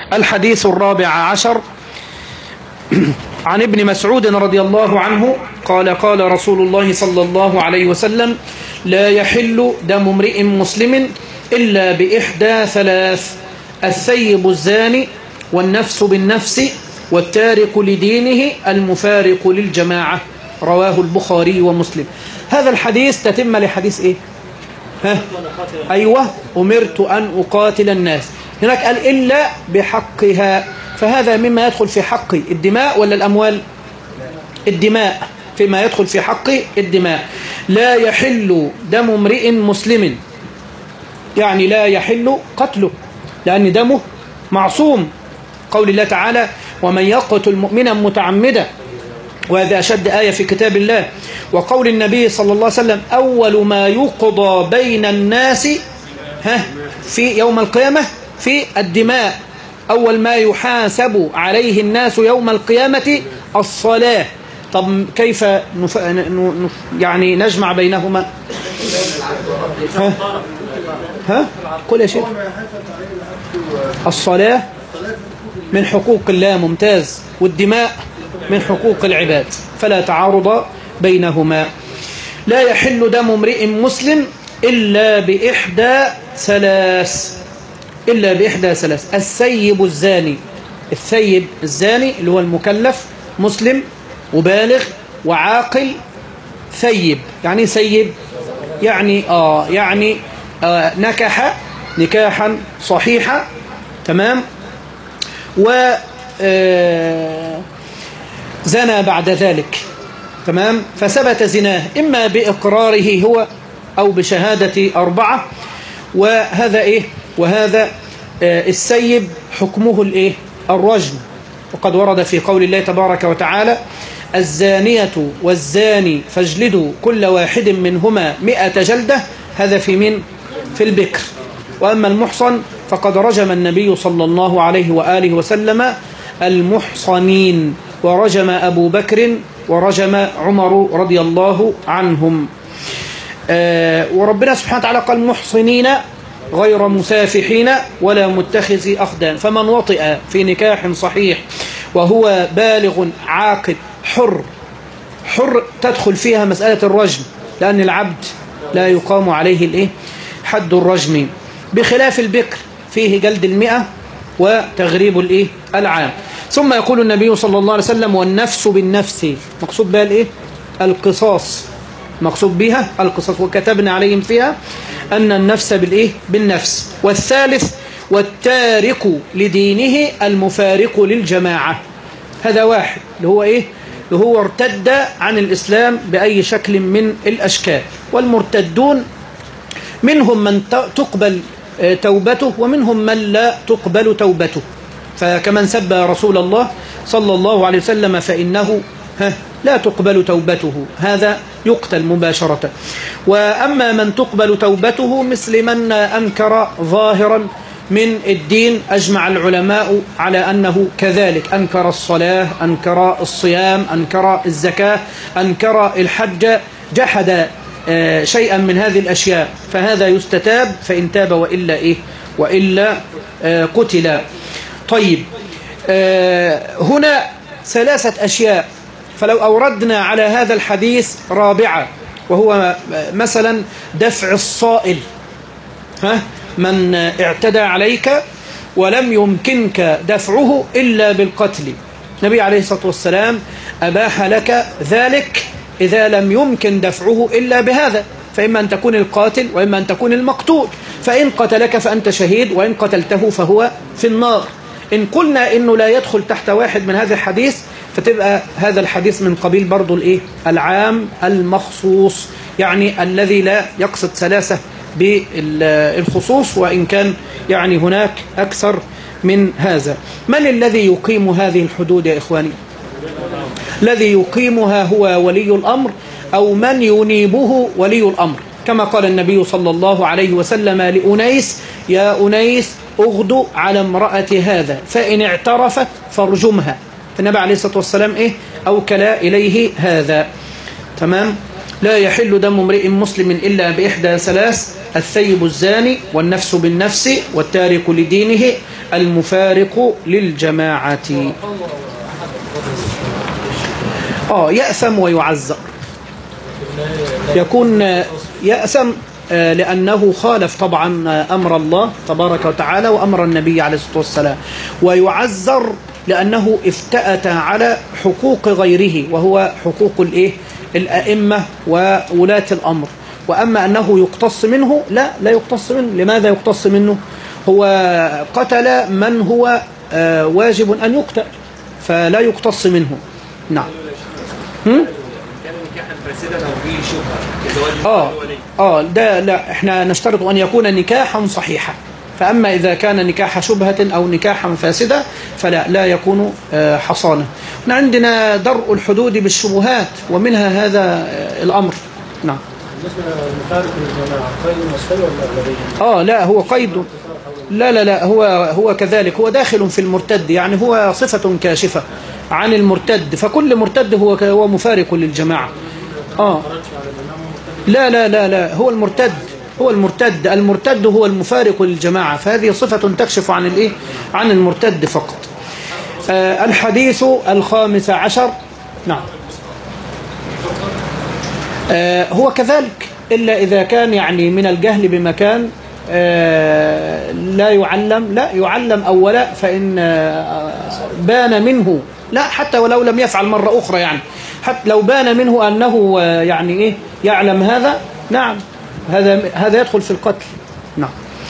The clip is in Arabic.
الحديث 14 عن ابن مسعود رضي الله عنه قال قال رسول الله صلى الله عليه وسلم: لا يحل دم امرئ مسلم إلا بإحدى ثلاث: الثيب الزاني، والنفس بالنفس، والتارك لدينه المفارق للجماعة. رواه البخاري ومسلم. هذا الحديث تتم لحديث ايه؟ أيوة، أمرت أن أقاتل الناس. هناك قال إلا بحقها، فهذا مما يدخل في حق الدماء ولا الأموال؟ الدماء، فيما يدخل في حق الدماء. لا يحل دم امرئ مسلم، يعني لا يحل قتله لأن دمه معصوم. قول الله تعالى: ومن يقتل مؤمنا متعمدا، وهذا أشد آية في كتاب الله. وقول النبي صلى الله عليه وسلم: أول ما يقضى بين الناس في يوم القيامة في الدماء، أول ما يحاسب عليه الناس يوم القيامة الصلاة. طب كيف يعني نجمع بينهما؟ قل يا شيخ. الصلاة من حقوق الله، ممتاز، والدماء من حقوق العباد، فلا تعارض بينهما. لا يحل دم امرئ مسلم إلا بإحدى ثلاث، إلا بإحدى ثلاث: الثيب الزاني. الثيب الزاني اللي هو المكلف، مسلم وبالغ وعاقل. ثيب يعني ثيب يعني نكح نكاحا صحيحا، تمام، و زنى بعد ذلك، تمام، فثبت زناه إما بإقراره هو أو بشهادة 4. وهذا إيه؟ وهذا السيب حكمه الإيه؟ الرجم. وقد ورد في قول الله تبارك وتعالى: الزانية والزاني فاجلدوا كل واحد منهما 100 جلدة. هذا في من؟ في البكر. وأما المحصن فقد رجم النبي صلى الله عليه وآله وسلم المحصنين، ورجم أبو بكر ورجم عمر رضي الله عنهم. وربنا سبحانه وتعالى قال: محصنين غير مسافحين ولا متخذي أخدان. فمن وطئ في نكاح صحيح وهو بالغ عاقل حر تدخل فيها مسألة الرجم، لأن العبد لا يقام عليه حد الرجم، بخلاف البكر فيه جلد 100 وتغريب العام. ثم يقول النبي صلى الله عليه وسلم: والنفس بالنفس. مقصود بها القصاص، مقصود بها القصاص، وكتبنا عليهم فيها أن النفس بالنفس. والثالث: والتارك لدينه المفارق للجماعة. هذا واحد اللي هو اللي هو ارتد عن الإسلام بأي شكل من الأشكال. والمرتدون منهم من تقبل توبته ومنهم من لا تقبل توبته، فكمن سب رسول الله صلى الله عليه وسلم فإنه لا تقبل توبته، هذا يقتل مباشرة. وأما من تقبل توبته مثل من أنكر ظاهرا من الدين، أجمع العلماء على أنه كذلك، أنكر الصلاة، أنكر الصيام، أنكر الزكاة، أنكر الحج، جحد شيئا من هذه الأشياء، فهذا يستتاب فإن تاب وإلا قتل. طيب، هنا 3 أشياء، فلو أوردنا على هذا الحديث 4، وهو مثلا دفع الصائل. من اعتدى عليك ولم يمكنك دفعه إلا بالقتل، النبي عليه الصلاة والسلام أباح لك ذلك إذا لم يمكن دفعه إلا بهذا، فإما أن تكون القاتل وإما أن تكون المقتول. فإن قتلك فأنت شهيد، وإن قتلته فهو في النار. إن قلنا إنه لا يدخل تحت واحد من هذا الحديث، فتبقى هذا الحديث من قبيل برضو العام المخصوص، يعني الذي لا يقصد 3 بالخصوص، وإن كان يعني هناك أكثر من هذا. من الذي يقيم هذه الحدود يا إخواني؟ الذي يقيمها هو ولي الأمر، أو من ينيبه ولي الأمر، كما قال النبي صلى الله عليه وسلم لأنيس: يا أنيس أغدو على امرأة هذا، فإن اعترفت فارجمها. فالنبي عليه الصلاة والسلام أوكل إليه هذا، تمام. لا يحل دم امرئ مسلم إلا بإحدى 3: الثيب الزاني، والنفس بالنفس، والتارك لدينه المفارق للجماعة. يأثم ويعذر. يكون يأثم لأنه خالف طبعا أمر الله تبارك وتعالى وأمر النبي عليه الصلاة والسلام، ويعذر لأنه افتأت على حقوق غيره وهو حقوق الأئمة وولاة الأمر. وأما أنه يقتص منه لا يقتص منه. لماذا يقتص منه؟ هو قتل من هو واجب أن يقتل، فلا يقتص منه. نعم. ده لا، احنا نشترط أن يكون نكاحا صحيحا. فأما إذا كان نكاح شبهة أو نكاحا فاسدة لا يكون حصانة. عندنا درء الحدود بالشبهات ومنها هذا الأمر. نعم. المفارق للجماعة قيد مصري ولا أغلبية؟ لا هو قيد. لا هو كذلك، هو داخل في المرتد، يعني هو صفة كاشفة عن المرتد، فكل مرتد هو مفارق للجماعة. لا هو المرتد هو المفارق للجماعة، فهذه صفة تكشف عن المرتد فقط. الحديث 15. نعم. هو كذلك إلا إذا كان يعني من الجهل بمكان لا يعلم أولا، فإن بان منه، لا حتى ولو لم يفعل مرة أخرى، يعني حتى لو بان منه أنه يعني يعلم هذا، نعم هذا يدخل في القتل. نعم.